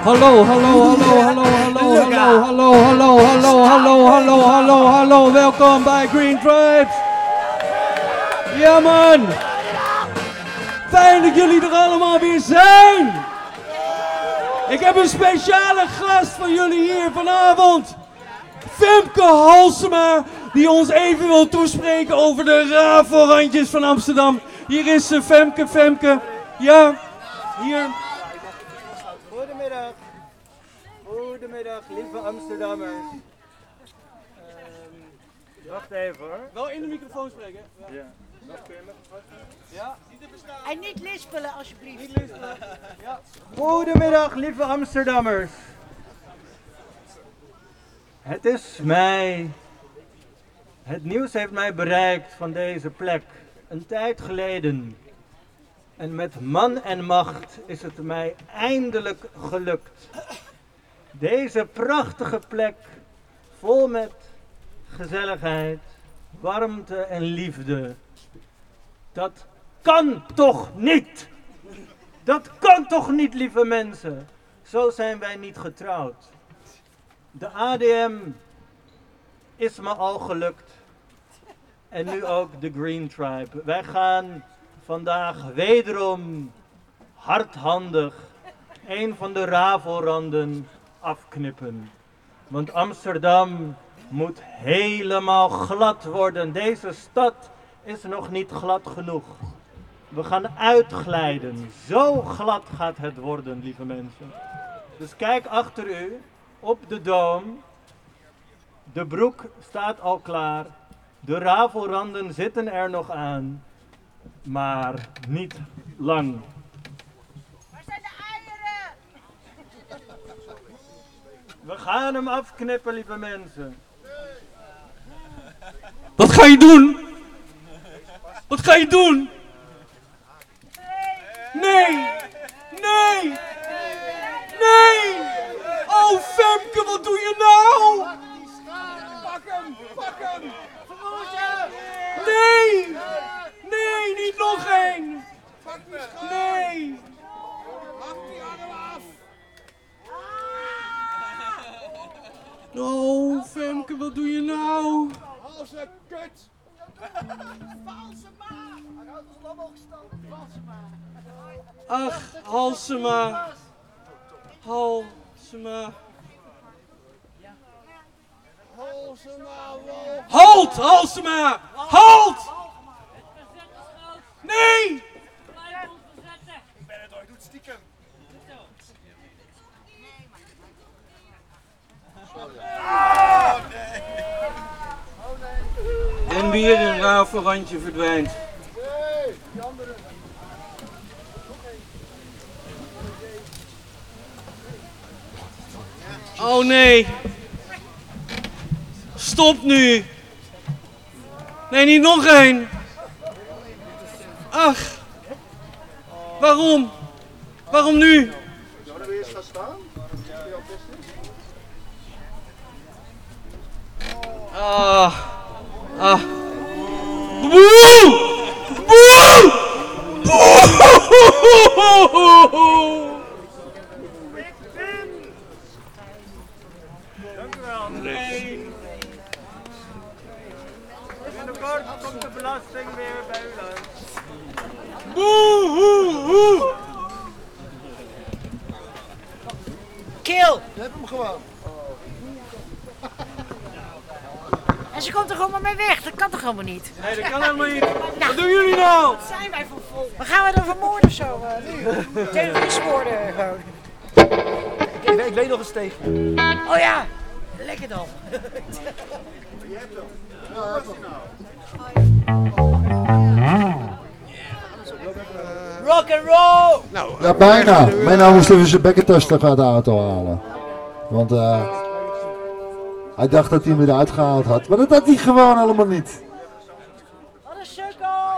Hallo, hallo, hallo, hallo, hallo, hallo, hallo, hallo, hallo, hallo, hallo, hallo, hallo. Welkom bij Green Tribes. Ja man. Fijn dat jullie er allemaal weer zijn. Ik heb een speciale gast voor jullie hier vanavond. Femke Halsema, die ons even wil toespreken over de rafelrandjes van Amsterdam. Hier is ze, Femke, Femke. Ja, hier. Goedemiddag. Goedemiddag, lieve Amsterdammers. Wacht even hoor. Wel in de microfoon spreken. Ja. Nog kun je me vatten? Ja. En niet lispelen alsjeblieft. Niet lispelen. Ja. Goedemiddag, lieve Amsterdammers. Het is mij. Het nieuws heeft mij bereikt van deze plek. Een tijd geleden. En met man en macht is het mij eindelijk gelukt. Deze prachtige plek, vol met gezelligheid, warmte en liefde. Dat kan toch niet? Dat kan toch niet, lieve mensen? Zo zijn wij niet getrouwd. De ADM is me al gelukt. En nu ook de Green Tribe. Wij gaan vandaag wederom hardhandig een van de rafelranden afknippen. Want Amsterdam moet helemaal glad worden. Deze stad is nog niet glad genoeg. We gaan uitglijden. Zo glad gaat het worden, lieve mensen. Dus kijk achter u, op de Dom. De broek staat al klaar. De rafelranden zitten er nog aan. Maar niet lang. Waar zijn de eieren? We gaan hem afknippen, lieve mensen. Wat ga je doen? Wat ga je doen? Nee! Nee! Nee! Oh Femke, wat doe je nou? Pak hem! Pak hem! Nee! Nee, niet nog één! Pak die schaar! Nee! Hak die arm af! Oh Femke, wat doe je nou? Halse kut! Valse maag. Hij houdt ons allemaal gestand. Valse maag. Ach, Halsema. Halsema. Halsema, wolf! Halt, Halsema! Halt! Nee! Ik ben het ooit, doe het stiekem! En weer een rafelrandje verdwijnt. Nee, die andere! Oh nee. Stop nu. Nee, niet nog één. Ach. Waarom? Waarom nu? Zullen we eerst gaan staan? Ah. Ah. Boe! Boe! Boe! Dank u wel. Nee. Binnenkort komt de belasting weer bij u langs. Boe! Kill. Je hebt hem gewoon. En ze komt er gewoon maar mee weg. Dat kan toch helemaal niet? Nee, dat kan helemaal niet. Wat doen jullie nou? Wat zijn wij voor volk? Waar gaan we dan vermoorden of zo? Nu? Terrorist worden gewoon. Ik weet nog een steeg. Oh ja. Lekker dan. Rock and roll! Ja, bijna. Mijn naam moest even zijn bekkentesten uit de auto halen. Want hij dacht dat hij hem eruit gehaald had. Maar dat had hij gewoon helemaal niet. Wat een sukkel!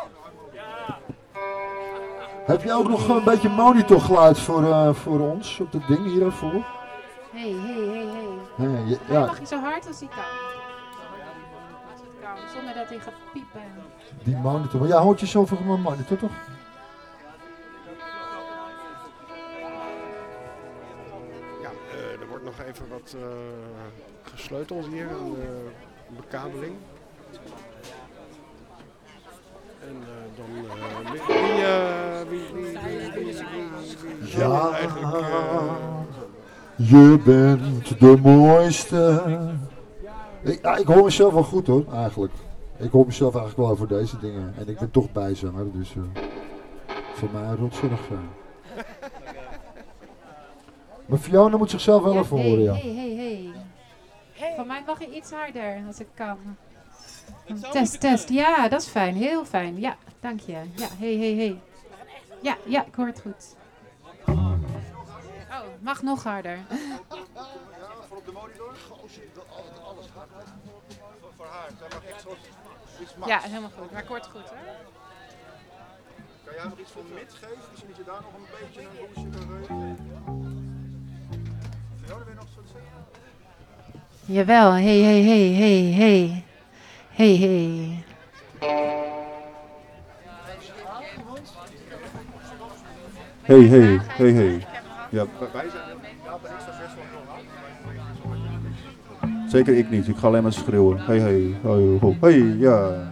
Heb je ook nog een beetje monitorgeluid voor ons op dat ding hiervoor? Hey. Ja, Mag je zo hard als hij kan? Als het kan, zonder dat hij gaat piepen. die monitor. Maar ja, hoort je zoveel van mijn monitor toch? wordt nog even wat gesleuteld hier, een bekabeling. En dan wie Ja, eigenlijk... je bent de mooiste. Ik hoor mezelf wel goed hoor, eigenlijk. Ik hoor mezelf eigenlijk wel over deze dingen. En ik ben toch bijzanger, dus voor mij rotzinnig zijn. Maar Fiona moet zichzelf wel even horen, ja. Hey. Van mij mag je iets harder als ik kan. Test. Ja, dat is fijn. Heel fijn. Ja, dank je. Ja, hey. Ja, ik hoor het goed. Oh, mag nog harder. Voor op de monitor. Alles hard. Voor haar. Zij mag echt zoals iets max. Ja, helemaal goed. Maar ik hoor het goed hoor. Kan jij nog iets van mid geven? Misschien dat je daar nog een beetje een boosje kan geven. Fiona, wil je nog iets zeggen? Jawel. Hey. Hey. Ja. Wij zijn op de extra vers van Ron. Zeker ik niet. Ik ga alleen maar schreeuwen. Hey, ja.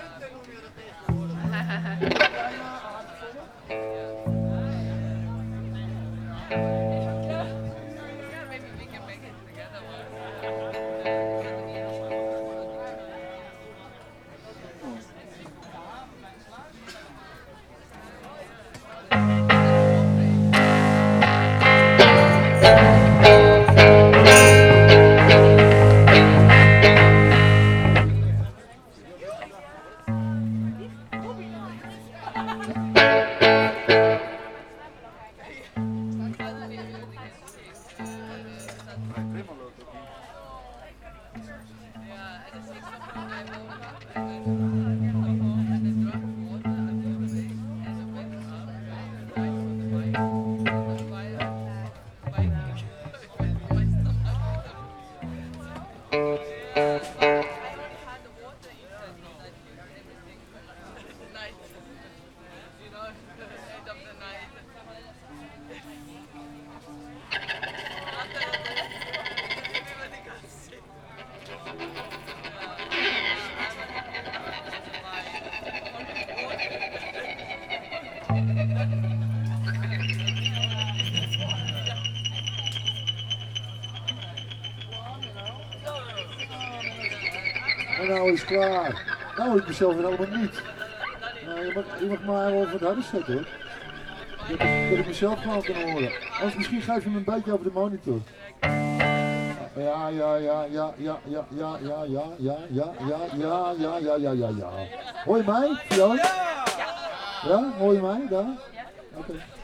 En nou is het klaar. Nou, ik mezelf weer helemaal niet. Nou, je mag maar wel wat harder zetten hoor. Dat ik mezelf gewoon kan horen. Anders misschien geef je me een beetje over de monitor. Ja. Hoor je mij? Fiona? Ja? Hoor je mij? Daar? Oké.